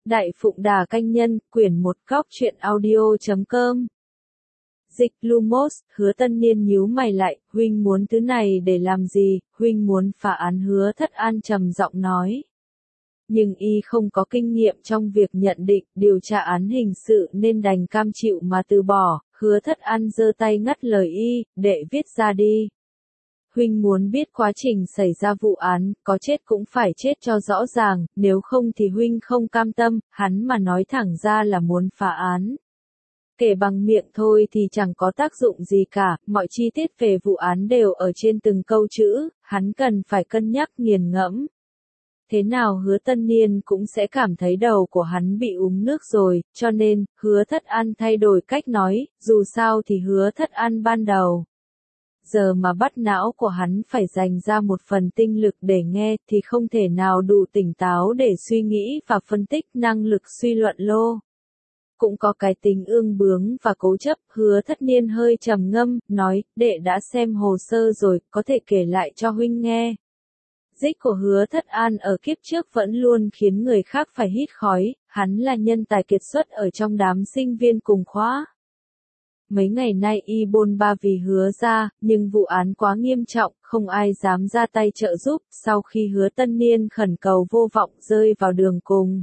Đại Phụng Đà Canh Nhân, quyển 1 góc truyện audio.com. Dịch Lumos, Hứa Tân Niên nhíu mày lại, huynh muốn thứ này để làm gì, huynh muốn phá án. Hứa Thất An trầm giọng nói. Nhưng y không có kinh nghiệm trong việc nhận định, điều tra án hình sự nên đành cam chịu mà từ bỏ. Hứa Thất An giơ tay ngắt lời y, đệ viết ra đi. Huynh muốn biết quá trình xảy ra vụ án, có chết cũng phải chết cho rõ ràng, nếu không thì huynh không cam tâm. Hắn mà nói thẳng ra là muốn phá án. Kể bằng miệng thôi thì chẳng có tác dụng gì cả, mọi chi tiết về vụ án đều ở trên từng câu chữ, hắn cần phải cân nhắc nghiền ngẫm. Thế nào Hứa Tân Niên cũng sẽ cảm thấy đầu của hắn bị uống nước rồi, cho nên, Hứa Thất An thay đổi cách nói, dù sao thì Hứa Thất An ban đầu. Giờ mà bắt não của hắn phải dành ra một phần tinh lực để nghe thì không thể nào đủ tỉnh táo để suy nghĩ và phân tích. Năng lực suy luận lô. Cũng có cái tính ương bướng và cố chấp. Hứa Thất Niên hơi trầm ngâm, nói, đệ đã xem hồ sơ rồi, có thể kể lại cho huynh nghe. Dích của Hứa Thất An ở kiếp trước vẫn luôn khiến người khác phải hít khói, hắn là nhân tài kiệt xuất ở trong đám sinh viên cùng khóa. Mấy ngày nay y bôn ba vì Hứa ra, nhưng vụ án quá nghiêm trọng, không ai dám ra tay trợ giúp. Sau khi Hứa Tân Niên khẩn cầu vô vọng rơi vào đường cùng,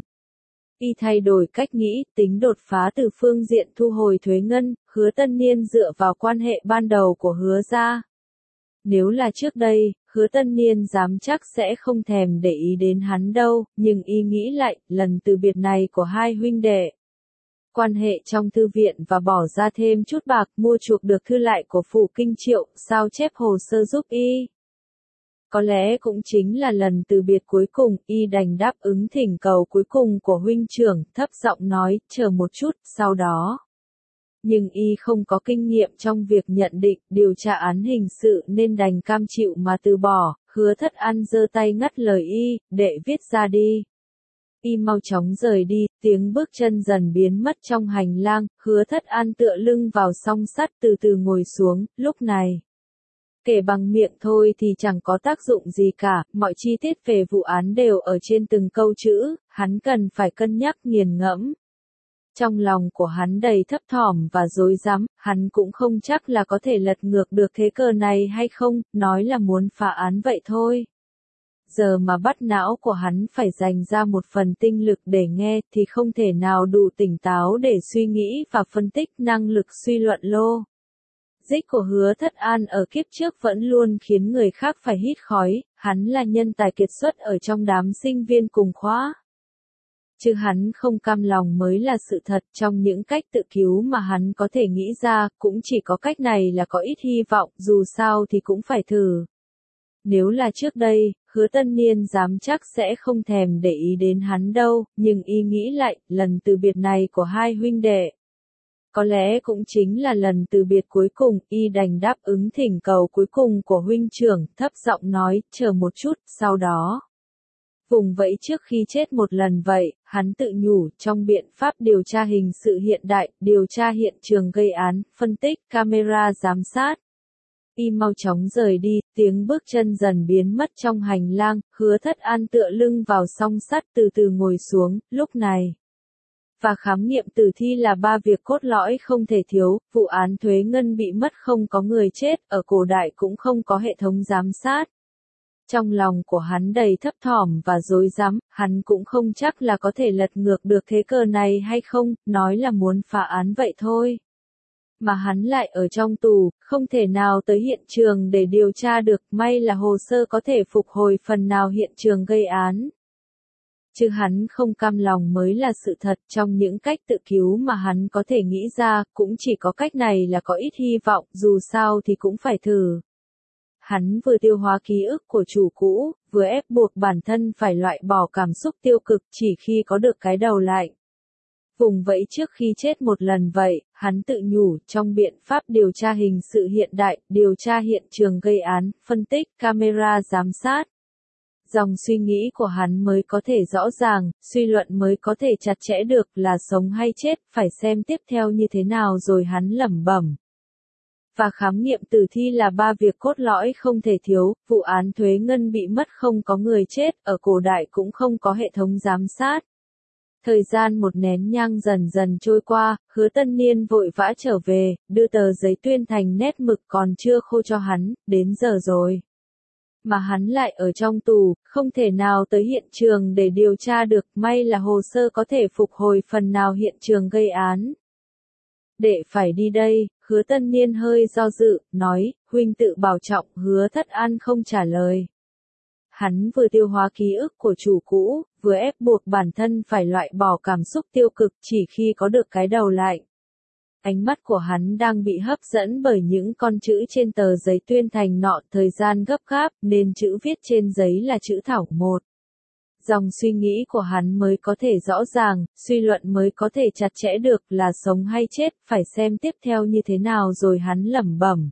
y thay đổi cách nghĩ, tính đột phá từ phương diện thu hồi thuế ngân. Hứa Tân Niên dựa vào quan hệ ban đầu của Hứa ra. Nếu là trước đây, Hứa Tân Niên dám chắc sẽ không thèm để ý đến hắn đâu, nhưng y nghĩ lại, lần từ biệt này của hai huynh đệ. Quan hệ trong thư viện và bỏ ra thêm chút bạc mua chuộc được thư lại của Phủ Kinh Triệu, sao chép hồ sơ giúp y. Có lẽ cũng chính là lần từ biệt cuối cùng, y đành đáp ứng thỉnh cầu cuối cùng của huynh trưởng, thấp giọng nói, chờ một chút, sau đó. Nhưng y không có kinh nghiệm trong việc nhận định, điều tra án hình sự nên đành cam chịu mà từ bỏ. Hứa Thất An giơ tay ngắt lời y, đệ viết ra đi. Y mau chóng rời đi, tiếng bước chân dần biến mất trong hành lang. Hứa Thất An tựa lưng vào song sắt từ từ ngồi xuống. Lúc này, kể bằng miệng thôi thì chẳng có tác dụng gì cả, mọi chi tiết về vụ án đều ở trên từng câu chữ, hắn cần phải cân nhắc nghiền ngẫm. Trong lòng của hắn đầy thấp thỏm và rối rắm, hắn cũng không chắc là có thể lật ngược được thế cờ này hay không, nói là muốn phá án vậy thôi. Giờ mà bắt não của hắn phải dành ra một phần tinh lực để nghe thì không thể nào đủ tỉnh táo để suy nghĩ và phân tích. Năng lực suy luận lô. Dích của Hứa Thất An ở kiếp trước vẫn luôn khiến người khác phải hít khói, hắn là nhân tài kiệt xuất ở trong đám sinh viên cùng khóa. Chứ hắn không cam lòng mới là sự thật. Trong những cách tự cứu mà hắn có thể nghĩ ra, cũng chỉ có cách này là có ít hy vọng, dù sao thì cũng phải thử. Nếu là trước đây, Hứa Tân Niên dám chắc sẽ không thèm để ý đến hắn đâu, nhưng y nghĩ lại, lần từ biệt này của hai huynh đệ. Có lẽ cũng chính là lần từ biệt cuối cùng, y đành đáp ứng thỉnh cầu cuối cùng của huynh trưởng, thấp giọng nói, chờ một chút, sau đó. Vùng vẫy trước khi chết một lần vậy, hắn tự nhủ, trong biện pháp điều tra hình sự hiện đại, điều tra hiện trường gây án, phân tích, camera giám sát. Y mau chóng rời đi, tiếng bước chân dần biến mất trong hành lang. Hứa Thất An tựa lưng vào song sắt từ từ ngồi xuống. Lúc này, và khám nghiệm tử thi là ba việc cốt lõi không thể thiếu. Vụ án thuế ngân bị mất không có người chết, ở cổ đại cũng không có hệ thống giám sát. Trong lòng của hắn đầy thấp thỏm và rối rắm, hắn cũng không chắc là có thể lật ngược được thế cờ này hay không, nói là muốn phá án vậy thôi. Mà hắn lại ở trong tù, không thể nào tới hiện trường để điều tra được, may là hồ sơ có thể phục hồi phần nào hiện trường gây án. Chứ hắn không cam lòng mới là sự thật. Trong những cách tự cứu mà hắn có thể nghĩ ra, cũng chỉ có cách này là có ít hy vọng, dù sao thì cũng phải thử. Hắn vừa tiêu hóa ký ức của chủ cũ, vừa ép buộc bản thân phải loại bỏ cảm xúc tiêu cực chỉ khi có được cái đầu lạnh. Vùng vẫy trước khi chết một lần vậy, hắn tự nhủ, trong biện pháp điều tra hình sự hiện đại, điều tra hiện trường gây án, phân tích, camera giám sát. Dòng suy nghĩ của hắn mới có thể rõ ràng, suy luận mới có thể chặt chẽ được, là sống hay chết, phải xem tiếp theo như thế nào rồi hắn lẩm bẩm. Và khám nghiệm tử thi là ba việc cốt lõi không thể thiếu. Vụ án thuế ngân bị mất không có người chết, ở cổ đại cũng không có hệ thống giám sát. Thời gian một nén nhang dần dần trôi qua, Hứa Tân Niên vội vã trở về, đưa tờ giấy tuyên thành nét mực còn chưa khô cho hắn, đến giờ rồi. Mà hắn lại ở trong tù, không thể nào tới hiện trường để điều tra được, may là hồ sơ có thể phục hồi phần nào hiện trường gây án. Đệ phải đi đây, Hứa Tân Niên hơi do dự, nói, huynh tự bảo trọng, Hứa Thất An không trả lời. Hắn vừa tiêu hóa ký ức của chủ cũ, vừa ép buộc bản thân phải loại bỏ cảm xúc tiêu cực chỉ khi có được cái đầu lại. Ánh mắt của hắn đang bị hấp dẫn bởi những con chữ trên tờ giấy tuyên thành nọ, thời gian gấp gáp nên chữ viết trên giấy là chữ thảo một. Dòng suy nghĩ của hắn mới có thể rõ ràng, suy luận mới có thể chặt chẽ được là sống hay chết, phải xem tiếp theo như thế nào rồi hắn lẩm bẩm.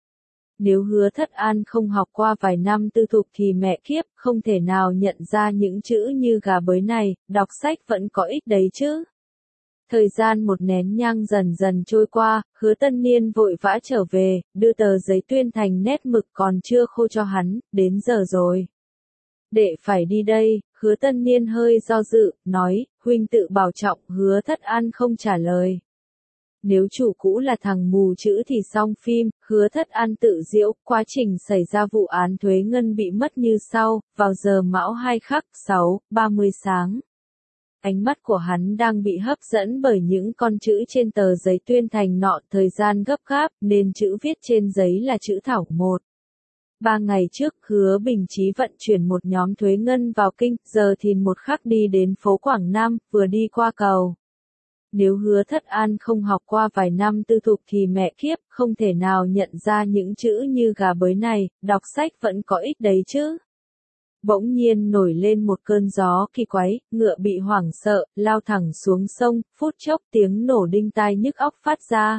Nếu Hứa Thất An không học qua vài năm tư thục thì mẹ kiếp, không thể nào nhận ra những chữ như gà bới này, đọc sách vẫn có ích đấy chứ. Thời gian một nén nhang dần dần trôi qua, Hứa Tân Niên vội vã trở về, đưa tờ giấy tuyên thành nét mực còn chưa khô cho hắn, đến giờ rồi. Đệ phải đi đây, Hứa Tân Niên hơi do dự, nói, huynh tự bảo trọng, Hứa Thất An không trả lời. Nếu chủ cũ là thằng mù chữ thì xong phim, Hứa Thất An tự giễu, quá trình xảy ra vụ án thuế ngân bị mất như sau, vào giờ Mão 2 khắc 6:30 sáng. Ánh mắt của hắn đang bị hấp dẫn bởi những con chữ trên tờ giấy tuyên thành nọ, thời gian gấp gáp nên chữ viết trên giấy là chữ thảo một. 3 ngày trước, Hứa Bình Chí vận chuyển một nhóm thuế ngân vào kinh, giờ thìn một khắc đi đến phố Quảng Nam, vừa đi qua cầu. Nếu Hứa Thất An không học qua vài năm tư thục thì mẹ kiếp, không thể nào nhận ra những chữ như gà bới này, đọc sách vẫn có ích đấy chứ. Bỗng nhiên nổi lên một cơn gió kỳ quái, ngựa bị hoảng sợ, lao thẳng xuống sông, phút chốc tiếng nổ đinh tai nhức óc phát ra.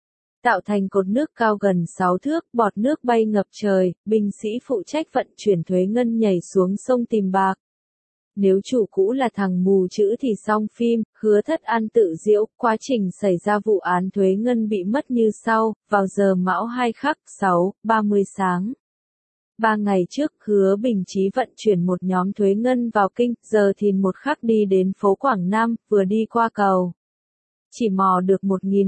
Tạo thành cột nước cao gần 6 thước, bọt nước bay ngập trời, binh sĩ phụ trách vận chuyển thuế ngân nhảy xuống sông tìm bạc. Nếu chủ cũ là thằng mù chữ thì xong phim, Hứa Thất An tự giễu, quá trình xảy ra vụ án thuế ngân bị mất như sau, vào giờ Mão 2 khắc 6:30 sáng. 3 ngày trước, Hứa Bình Chí vận chuyển một nhóm thuế ngân vào kinh, giờ thìn một khắc đi đến phố Quảng Nam, vừa đi qua cầu. Chỉ mò được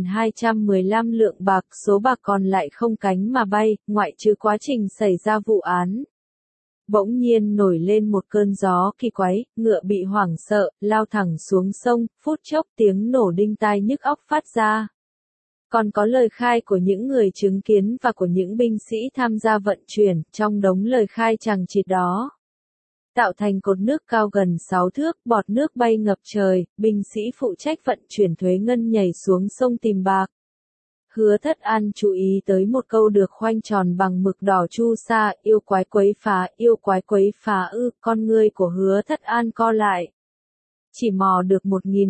1.215 lượng bạc, số bạc còn lại không cánh mà bay, ngoại trừ quá trình xảy ra vụ án. Bỗng nhiên nổi lên một cơn gió kỳ quái, ngựa bị hoảng sợ, lao thẳng xuống sông, phút chốc tiếng nổ đinh tai nhức óc phát ra. Còn có lời khai của những người chứng kiến và của những binh sĩ tham gia vận chuyển, trong đống lời khai chằng chịt đó. Tạo thành cột nước cao gần 6 thước, bọt nước bay ngập trời, binh sĩ phụ trách vận chuyển thuế ngân nhảy xuống sông tìm bạc. Hứa Thất An chú ý tới một câu được khoanh tròn bằng mực đỏ chu sa, yêu quái quấy phá con ngươi của Hứa Thất An co lại. Chỉ mò được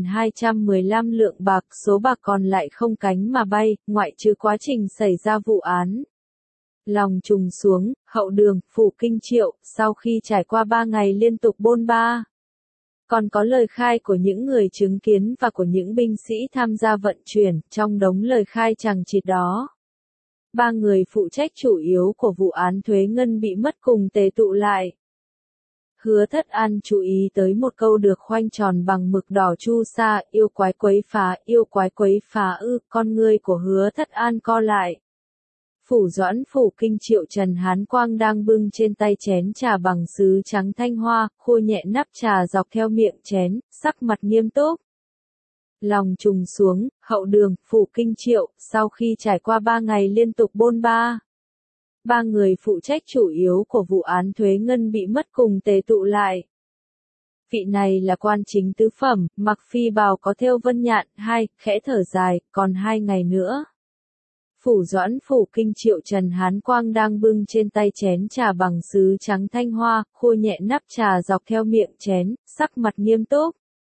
1.215 lượng bạc, số bạc còn lại không cánh mà bay, ngoại trừ quá trình xảy ra vụ án. Lòng trùng xuống, hậu đường, phủ Kinh Triệu, sau khi trải qua 3 ngày liên tục bôn ba. Còn có lời khai của những người chứng kiến và của những binh sĩ tham gia vận chuyển, trong đống lời khai chằng chịt đó. 3 người phụ trách chủ yếu của vụ án thuế ngân bị mất cùng tề tụ lại. Hứa Thất An chú ý tới một câu được khoanh tròn bằng mực đỏ chu sa, yêu quái quấy phá con ngươi của Hứa Thất An co lại. Phủ Doãn phủ Kinh Triệu Trần Hán Quang đang bưng trên tay chén trà bằng sứ trắng thanh hoa, khua nhẹ nắp trà dọc theo miệng chén, sắc mặt nghiêm túc. Lòng trùng xuống, hậu đường, phủ Kinh Triệu, sau khi trải qua 3 ngày liên tục bôn ba. 3 người phụ trách chủ yếu của vụ án thuế ngân bị mất cùng tề tụ lại. Vị này là quan chính tứ phẩm, mặc phi bào có thêu vân nhạn, khẽ thở dài, còn 2 ngày nữa. Phủ Doãn phủ Kinh Triệu Trần Hán Quang đang bưng trên tay chén trà bằng sứ trắng thanh hoa, khua nhẹ nắp trà dọc theo miệng chén, sắc mặt nghiêm túc.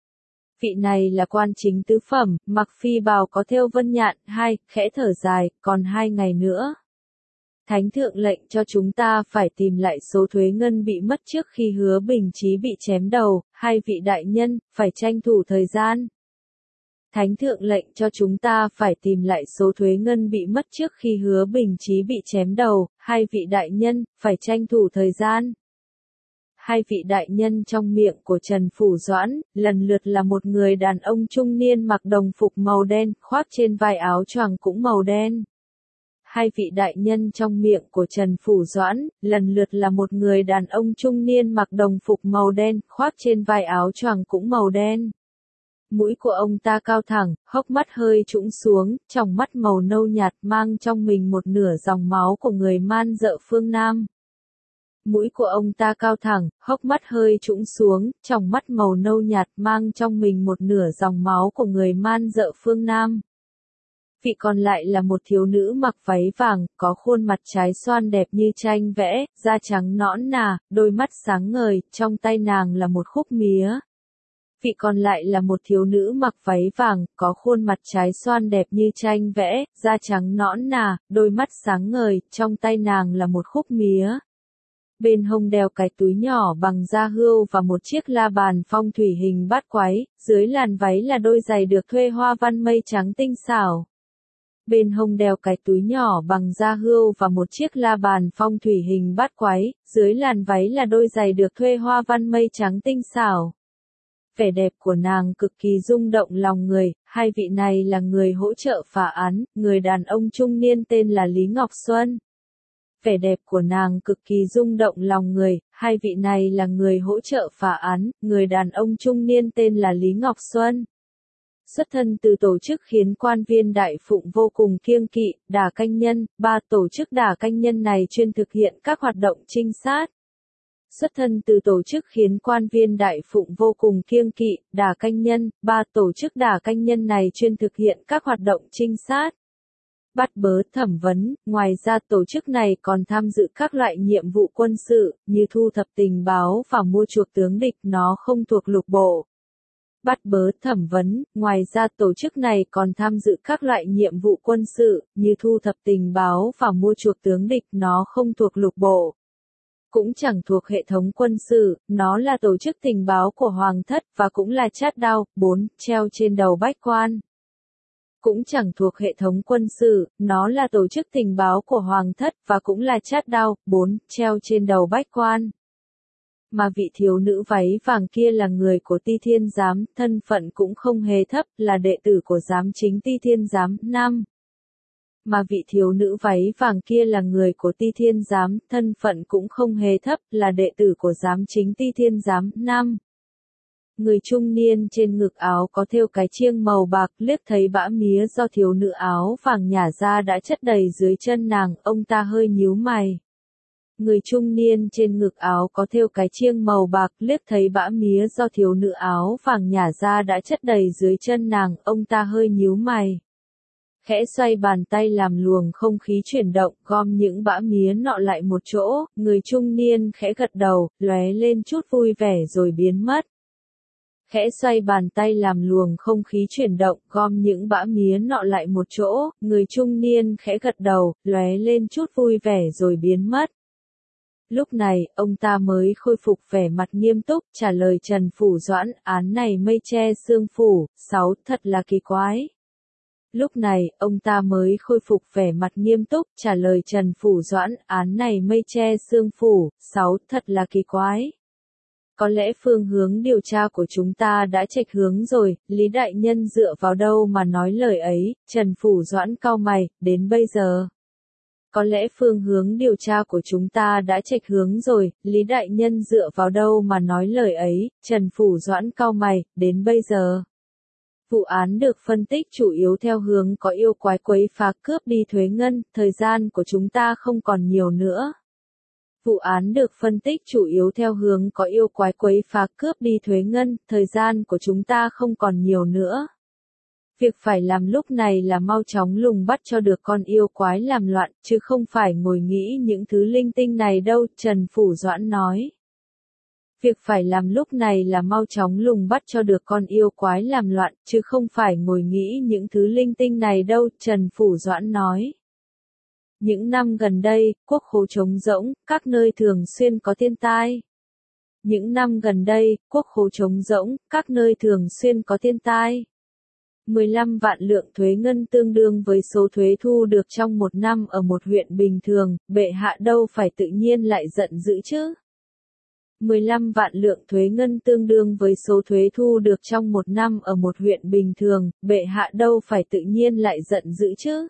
Vị này là quan chính tứ phẩm, mặc phi bào có thêu vân nhạn, khẽ thở dài, còn 2 ngày nữa. Thánh thượng lệnh cho chúng ta phải tìm lại số thuế ngân bị mất trước khi Hứa Bình Chí bị chém đầu, 2 vị đại nhân, phải tranh thủ thời gian. Thánh thượng lệnh cho chúng ta phải tìm lại số thuế ngân bị mất trước khi Hứa Bình Chí bị chém đầu, 2 vị đại nhân, phải tranh thủ thời gian. hai vị đại nhân trong miệng của Trần Phủ Doãn, lần lượt là một người đàn ông trung niên mặc đồng phục màu đen, khoác trên vai áo choàng cũng màu đen. Hai vị đại nhân trong miệng của Trần Phủ Doãn, lần lượt là một người đàn ông trung niên mặc đồng phục màu đen, khoác trên vai áo choàng cũng màu đen. Mũi của ông ta cao thẳng, hốc mắt hơi trũng xuống, tròng mắt màu nâu nhạt mang trong mình một nửa dòng máu của người man dợ phương Nam. Mũi của ông ta cao thẳng, hốc mắt hơi trũng xuống, tròng mắt màu nâu nhạt mang trong mình một nửa dòng máu của người man dợ phương Nam. Vị còn lại là một thiếu nữ mặc váy vàng, có khuôn mặt trái xoan đẹp như tranh vẽ, da trắng nõn nà, đôi mắt sáng ngời, trong tay nàng là một khúc mía. Vị còn lại là một thiếu nữ mặc váy vàng, có khuôn mặt trái xoan đẹp như tranh vẽ, da trắng nõn nà, đôi mắt sáng ngời, trong tay nàng là một khúc mía. Bên hông đeo cái túi nhỏ bằng da hươu và một chiếc la bàn phong thủy hình bát quái, dưới làn váy là đôi giày được thuê hoa văn mây trắng tinh xảo. Bên hông đeo cái túi nhỏ bằng da hươu và một chiếc la bàn phong thủy hình bát quái, dưới làn váy là đôi giày được thuê hoa văn mây trắng tinh xảo. Vẻ đẹp của nàng cực kỳ rung động lòng người, hai vị này là người hỗ trợ phá án, người đàn ông trung niên tên là Lý Ngọc Xuân. Vẻ đẹp của nàng cực kỳ rung động lòng người, hai vị này là người hỗ trợ phá án, người đàn ông trung niên tên là Lý Ngọc Xuân. Xuất thân từ tổ chức khiến quan viên đại phụng vô cùng kiêng kỵ, Đả Canh Nhân, ba tổ chức Đả Canh Nhân này chuyên thực hiện các hoạt động trinh sát. Xuất thân từ tổ chức khiến quan viên đại phụng vô cùng kiêng kỵ, Đả Canh Nhân, ba tổ chức Đả Canh Nhân này chuyên thực hiện các hoạt động trinh sát. Bắt bớ thẩm vấn, ngoài ra tổ chức này còn tham dự các loại nhiệm vụ quân sự, như thu thập tình báo và mua chuộc tướng địch, nó không thuộc lục bộ. Bắt bớ thẩm vấn, ngoài ra tổ chức này còn tham dự các loại nhiệm vụ quân sự, như thu thập tình báo và mua chuộc tướng địch, nó không thuộc lục bộ. Cũng chẳng thuộc hệ thống quân sự, nó là tổ chức tình báo của Hoàng thất và cũng là chát đao, 4, treo trên đầu bách quan. Cũng chẳng thuộc hệ thống quân sự, nó là tổ chức tình báo của Hoàng thất và cũng là chát đao, 4, treo trên đầu bách quan. Mà vị thiếu nữ váy vàng kia là người của Ti Thiên Giám, thân phận cũng không hề thấp, là đệ tử của giám chính Ti Thiên Giám, 5. Mà vị thiếu nữ váy vàng kia là người của Ti Thiên Giám, thân phận cũng không hề thấp, là đệ tử của giám chính Ti Thiên Giám, 5. Người trung niên trên ngực áo có thêu cái chiêng màu bạc, liếc thấy bã mía do thiếu nữ áo vàng nhả ra đã chất đầy dưới chân nàng, ông ta hơi nhíu mày. Người trung niên trên ngực áo có thêu cái chiêng màu bạc, liếc thấy bã mía do thiếu nữ áo vàng nhả ra đã chất đầy dưới chân nàng, ông ta hơi nhíu mày. Khẽ xoay bàn tay làm luồng không khí chuyển động, gom những bã mía nọ lại một chỗ, người trung niên khẽ gật đầu, lóe lên chút vui vẻ rồi biến mất. Khẽ xoay bàn tay làm luồng không khí chuyển động, gom những bã mía nọ lại một chỗ, người trung niên khẽ gật đầu, lóe lên chút vui vẻ rồi biến mất. Lúc này, ông ta mới khôi phục vẻ mặt nghiêm túc, trả lời Trần Phủ Doãn, án này mây che sương phủ, 6, thật là kỳ quái. Lúc này, ông ta mới khôi phục vẻ mặt nghiêm túc, trả lời Trần Phủ Doãn, án này mây che sương phủ, 6, thật là kỳ quái. Có lẽ phương hướng điều tra của chúng ta đã chệch hướng rồi, Lý Đại Nhân dựa vào đâu mà nói lời ấy, Trần Phủ Doãn cau mày, đến bây giờ. Có lẽ phương hướng điều tra của chúng ta đã chệch hướng rồi, Lý Đại Nhân dựa vào đâu mà nói lời ấy, Trần Phủ Doãn cau mày, đến bây giờ. Vụ án được phân tích chủ yếu theo hướng có yêu quái quấy phá cướp đi thuế ngân, thời gian của chúng ta không còn nhiều nữa. Vụ án được phân tích chủ yếu theo hướng có yêu quái quấy phá cướp đi thuế ngân, thời gian của chúng ta không còn nhiều nữa. Việc phải làm lúc này là mau chóng lùng bắt cho được con yêu quái làm loạn, chứ không phải ngồi nghĩ những thứ linh tinh này đâu, Trần Phủ Doãn nói. Việc phải làm lúc này là mau chóng lùng bắt cho được con yêu quái làm loạn, chứ không phải ngồi nghĩ những thứ linh tinh này đâu, Trần Phủ Doãn nói. Những năm gần đây, quốc khố trống rỗng, các nơi thường xuyên có thiên tai. Những năm gần đây, quốc khố trống rỗng, các nơi thường xuyên có thiên tai. 15 vạn lượng thuế ngân tương đương với số thuế thu được trong một năm ở một huyện bình thường, bệ hạ đâu phải tự nhiên lại giận dữ chứ. 15 vạn lượng thuế ngân tương đương với số thuế thu được trong một năm ở một huyện bình thường, bệ hạ đâu phải tự nhiên lại giận dữ chứ.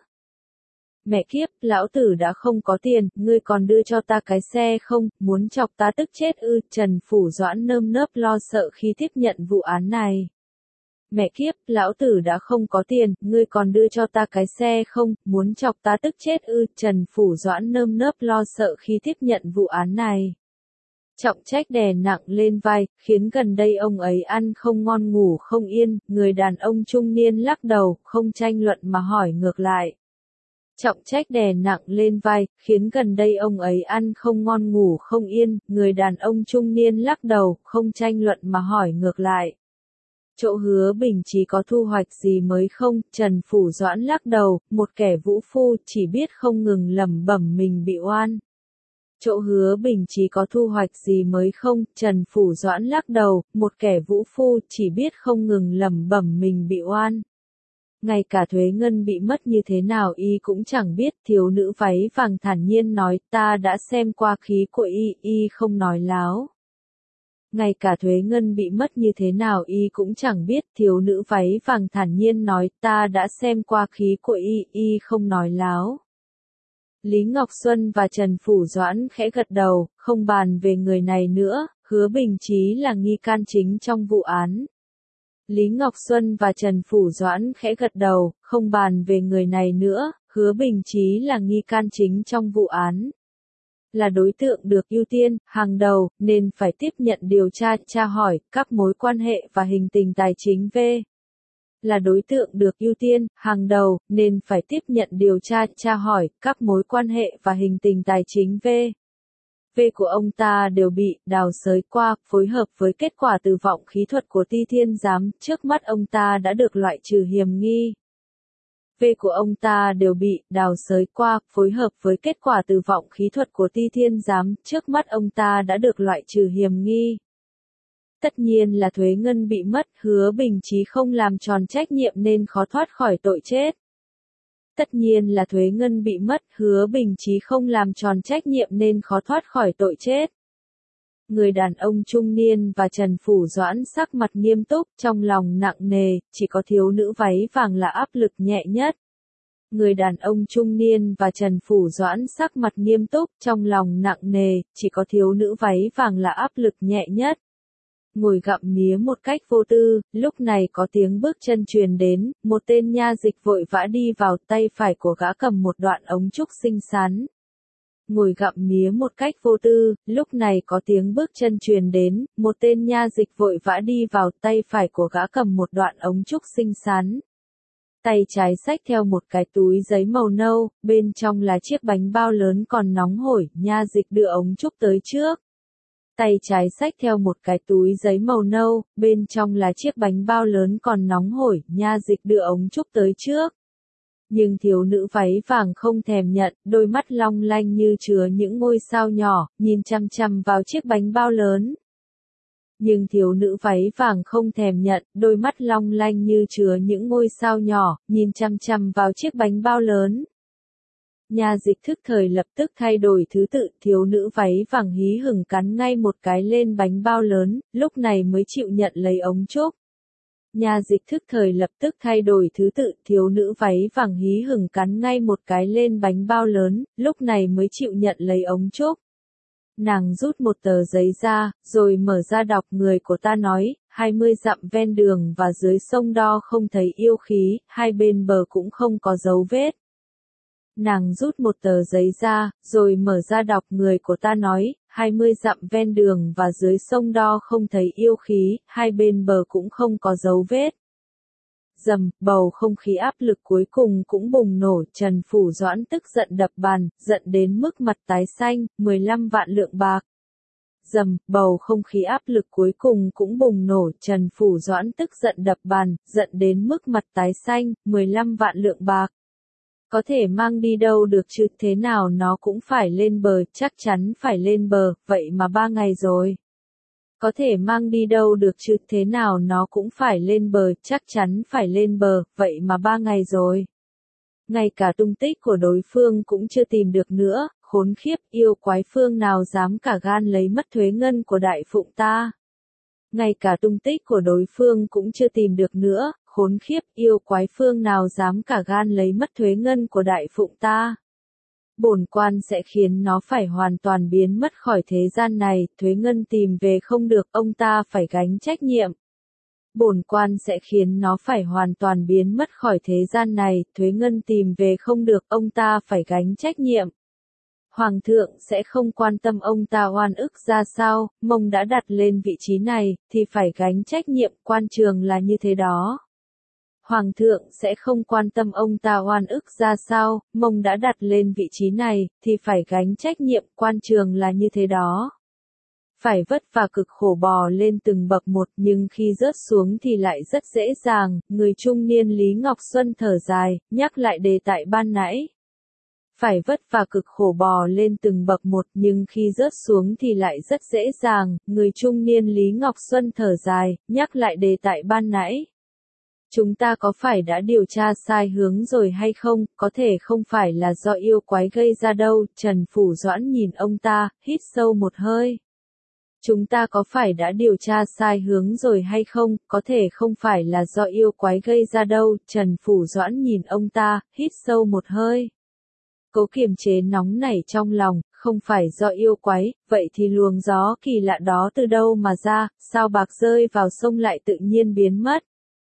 Mẹ kiếp, lão tử đã không có tiền, ngươi còn đưa cho ta cái xe không, muốn chọc ta tức chết ư, Trần Phủ Doãn nơm nớp lo sợ khi tiếp nhận vụ án này. Mẹ kiếp, lão tử đã không có tiền, ngươi còn đưa cho ta cái xe không, muốn chọc ta tức chết ư, Trần Phủ Doãn nơm nớp lo sợ khi tiếp nhận vụ án này. Trọng trách đè nặng lên vai, khiến gần đây ông ấy ăn không ngon ngủ không yên, người đàn ông trung niên lắc đầu, không tranh luận mà hỏi ngược lại. Trọng trách đè nặng lên vai, khiến gần đây ông ấy ăn không ngon ngủ không yên, người đàn ông trung niên lắc đầu, không tranh luận mà hỏi ngược lại. Chỗ Hứa Bình Chí có thu hoạch gì mới không? Trần Phủ Doãn lắc đầu, một kẻ vũ phu, chỉ biết không ngừng lẩm bẩm mình bị oan. Chỗ Hứa Bình Chí có thu hoạch gì mới không? Trần Phủ Doãn lắc đầu, một kẻ vũ phu, chỉ biết không ngừng lẩm bẩm mình bị oan. Ngay cả thuế ngân bị mất như thế nào y cũng chẳng biết, thiếu nữ váy vàng thản nhiên nói, ta đã xem qua khí của y không nói láo. Ngay cả thuế ngân bị mất như thế nào y cũng chẳng biết, thiếu nữ váy vàng thản nhiên nói, ta đã xem qua khí của y không nói láo. Lý Ngọc Xuân và Trần Phủ Doãn khẽ gật đầu, không bàn về người này nữa, Hứa Bình Chí là nghi can chính trong vụ án. Lý Ngọc Xuân và Trần Phủ Doãn khẽ gật đầu, không bàn về người này nữa, Hứa Bình Chí là nghi can chính trong vụ án. Là đối tượng được ưu tiên, hàng đầu, nên phải tiếp nhận điều tra hỏi, các mối quan hệ và hình tình tài chính V. Là đối tượng được ưu tiên, hàng đầu, nên phải tiếp nhận điều tra hỏi, các mối quan hệ và hình tình tài chính V của ông ta đều bị đào xới qua, phối hợp với kết quả từ vọng khí thuật của Ti Thiên Giám, trước mắt ông ta đã được loại trừ hiểm nghi. V của ông ta đều bị đào xới qua, phối hợp với kết quả từ vọng khí thuật của Ti Thiên Giám, trước mắt ông ta đã được loại trừ hiểm nghi. Tất nhiên là thuế ngân bị mất, Hứa Bình Chí không làm tròn trách nhiệm nên khó thoát khỏi tội chết. Tất nhiên là thuế ngân bị mất, Hứa Bình Chí không làm tròn trách nhiệm nên khó thoát khỏi tội chết. Người đàn ông trung niên và Trần Phủ Doãn sắc mặt nghiêm túc, trong lòng nặng nề, chỉ có thiếu nữ váy vàng là áp lực nhẹ nhất. Người đàn ông trung niên và Trần Phủ Doãn sắc mặt nghiêm túc, trong lòng nặng nề, chỉ có thiếu nữ váy vàng là áp lực nhẹ nhất. Ngồi gặm mía một cách vô tư, lúc này có tiếng bước chân truyền đến, một tên nha dịch vội vã đi vào, tay phải của gã cầm một đoạn ống trúc xinh xắn. Ngồi gặm mía một cách vô tư, lúc này có tiếng bước chân truyền đến, một tên nha dịch vội vã đi vào, tay phải của gã cầm một đoạn ống trúc xinh xắn. Tay trái xách theo một cái túi giấy màu nâu, bên trong là chiếc bánh bao lớn còn nóng hổi, nha dịch đưa ống trúc tới trước. Tay trái xách theo một cái túi giấy màu nâu, bên trong là chiếc bánh bao lớn còn nóng hổi, nha dịch đưa ống trúc tới trước. Nhưng thiếu nữ váy vàng không thèm nhận, đôi mắt long lanh như chứa những ngôi sao nhỏ, nhìn chăm chăm vào chiếc bánh bao lớn. Nhưng thiếu nữ váy vàng không thèm nhận, đôi mắt long lanh như chứa những ngôi sao nhỏ, nhìn chăm chăm vào chiếc bánh bao lớn. Nha dịch thức thời lập tức thay đổi thứ tự, thiếu nữ váy vàng hí hửng cắn ngay một cái lên bánh bao lớn, lúc này mới chịu nhận lấy ống trúc. Nha dịch thức thời lập tức thay đổi thứ tự, thiếu nữ váy vàng hí hửng cắn ngay một cái lên bánh bao lớn, lúc này mới chịu nhận lấy ống trúc. Nàng rút một tờ giấy ra, rồi mở ra đọc, người của ta nói, 20 dặm ven đường và dưới sông đo không thấy yêu khí, hai bên bờ cũng không có dấu vết. Nàng rút một tờ giấy ra, rồi mở ra đọc, người của ta nói, 20 dặm ven đường và dưới sông đo không thấy yêu khí, hai bên bờ cũng không có dấu vết. Rầm, bầu không khí áp lực cuối cùng cũng bùng nổ, Trần Phủ Doãn tức giận đập bàn, giận đến mức mặt tái xanh, 15 vạn lượng bạc. Rầm, bầu không khí áp lực cuối cùng cũng bùng nổ, Trần Phủ Doãn tức giận đập bàn, giận đến mức mặt tái xanh, 15 vạn lượng bạc. Có thể mang đi đâu được chứ, thế nào nó cũng phải lên bờ, chắc chắn phải lên bờ, vậy mà 3 ngày rồi. Có thể mang đi đâu được chứ, thế nào nó cũng phải lên bờ, chắc chắn phải lên bờ, vậy mà 3 ngày rồi. Ngay cả tung tích của đối phương cũng chưa tìm được nữa, khốn khiếp, yêu quái phương nào dám cả gan lấy mất thuế ngân của đại phụng ta. Ngay cả tung tích của đối phương cũng chưa tìm được nữa, khốn khiếp, yêu quái phương nào dám cả gan lấy mất thuế ngân của đại phụng ta. Bổn quan sẽ khiến nó phải hoàn toàn biến mất khỏi thế gian này, thuế ngân tìm về không được, ông ta phải gánh trách nhiệm. Bổn quan sẽ khiến nó phải hoàn toàn biến mất khỏi thế gian này, thuế ngân tìm về không được, ông ta phải gánh trách nhiệm. Hoàng thượng sẽ không quan tâm ông ta oan ức ra sao, mông đã đặt lên vị trí này, thì phải gánh trách nhiệm, quan trường là như thế đó. Hoàng thượng sẽ không quan tâm ông ta oan ức ra sao, mông đã đặt lên vị trí này, thì phải gánh trách nhiệm, quan trường là như thế đó. Phải vất vả cực khổ bò lên từng bậc một nhưng khi rớt xuống thì lại rất dễ dàng, người trung niên Lý Ngọc Xuân thở dài, nhắc lại đề tài ban nãy. Phải vất vả cực khổ bò lên từng bậc một nhưng khi rớt xuống thì lại rất dễ dàng, người trung niên Lý Ngọc Xuân thở dài, nhắc lại đề tài ban nãy. Chúng ta có phải đã điều tra sai hướng rồi hay không, có thể không phải là do yêu quái gây ra đâu, Trần Phủ Doãn nhìn ông ta, hít sâu một hơi. Chúng ta có phải đã điều tra sai hướng rồi hay không, có thể không phải là do yêu quái gây ra đâu, Trần Phủ Doãn nhìn ông ta, hít sâu một hơi. Cố kiềm chế nóng nảy trong lòng, không phải do yêu quái, vậy thì luồng gió kỳ lạ đó từ đâu mà ra, sao bạc rơi vào sông lại tự nhiên biến mất.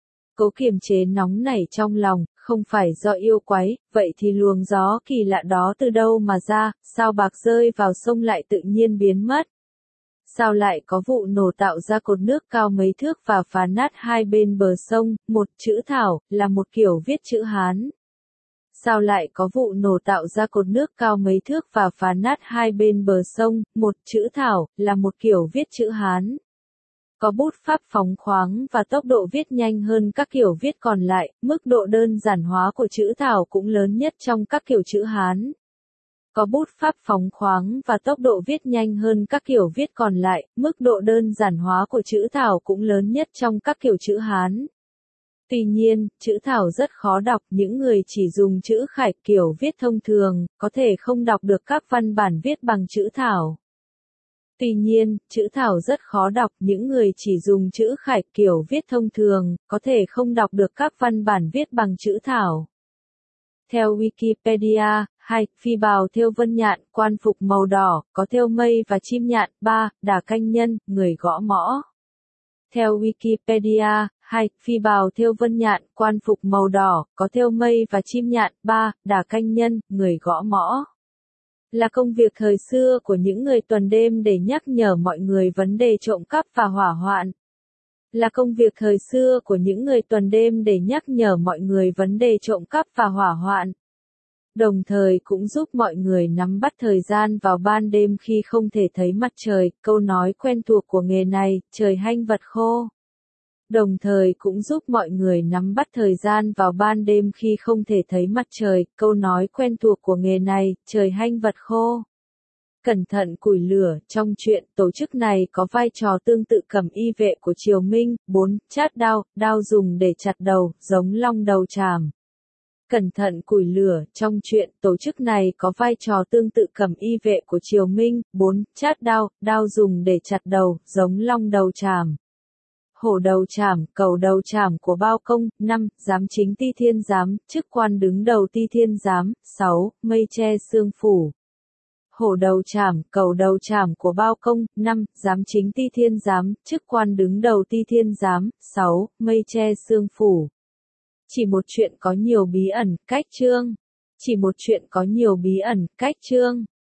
Cố kiềm chế nóng nảy trong lòng, không phải do yêu quái, vậy thì luồng gió kỳ lạ đó từ đâu mà ra, sao bạc rơi vào sông lại tự nhiên biến mất. Sao lại có vụ nổ tạo ra cột nước cao mấy thước và phá nát hai bên bờ sông, một chữ thảo, là một kiểu viết chữ Hán. Sao lại có vụ nổ tạo ra cột nước cao mấy thước và phá nát hai bên bờ sông, một chữ thảo, là một kiểu viết chữ Hán. Có bút pháp phóng khoáng và tốc độ viết nhanh hơn các kiểu viết còn lại, mức độ đơn giản hóa của chữ thảo cũng lớn nhất trong các kiểu chữ Hán. Có bút pháp phóng khoáng và tốc độ viết nhanh hơn các kiểu viết còn lại, mức độ đơn giản hóa của chữ thảo cũng lớn nhất trong các kiểu chữ Hán. Tuy nhiên, chữ thảo rất khó đọc, những người chỉ dùng chữ khải kiểu viết thông thường, có thể không đọc được các văn bản viết bằng chữ thảo. Tuy nhiên, chữ thảo rất khó đọc, những người chỉ dùng chữ khải kiểu viết thông thường, có thể không đọc được các văn bản viết bằng chữ thảo. Theo Wikipedia, 2. Phi bào thêu vân nhạn, quan phục màu đỏ, có thêu mây và chim nhạn. 3. Đả canh nhân, người gõ mõ. Theo Wikipedia, 2. Phi bào thêu vân nhạn, quan phục màu đỏ, có thêu mây và chim nhạn. 3. Đả canh nhân, người gõ mõ. Là công việc thời xưa của những người tuần đêm để nhắc nhở mọi người vấn đề trộm cắp và hỏa hoạn. Là công việc thời xưa của những người tuần đêm để nhắc nhở mọi người vấn đề trộm cắp và hỏa hoạn. Đồng thời cũng giúp mọi người nắm bắt thời gian vào ban đêm khi không thể thấy mặt trời, câu nói quen thuộc của nghề này, trời hanh vật khô. Đồng thời cũng giúp mọi người nắm bắt thời gian vào ban đêm khi không thể thấy mặt trời, câu nói quen thuộc của nghề này, trời hanh vật khô. Cẩn thận củi lửa, trong chuyện, tổ chức này có vai trò tương tự cẩm y vệ của Triều Minh. 4. Chát đao, đao dùng để chặt đầu, giống long đầu tràm. Cẩn thận củi lửa, trong chuyện, tổ chức này có vai trò tương tự cẩm y vệ của Triều Minh. 4. Chát đao, đao dùng để chặt đầu, giống long đầu tràm. Hổ đầu trảm, cầu đầu trảm của bao công. 5. Giám chính Ti Thiên Giám, chức quan đứng đầu Ti Thiên Giám. 6. Mây che sương phủ. Hổ đầu trảm, cầu đầu trảm của bao công. 5. Giám chính Ti Thiên Giám, chức quan đứng đầu Ti Thiên Giám. 6. Mây che sương phủ. Chỉ một chuyện có nhiều bí ẩn, cách chương. Chỉ một chuyện có nhiều bí ẩn, cách chương.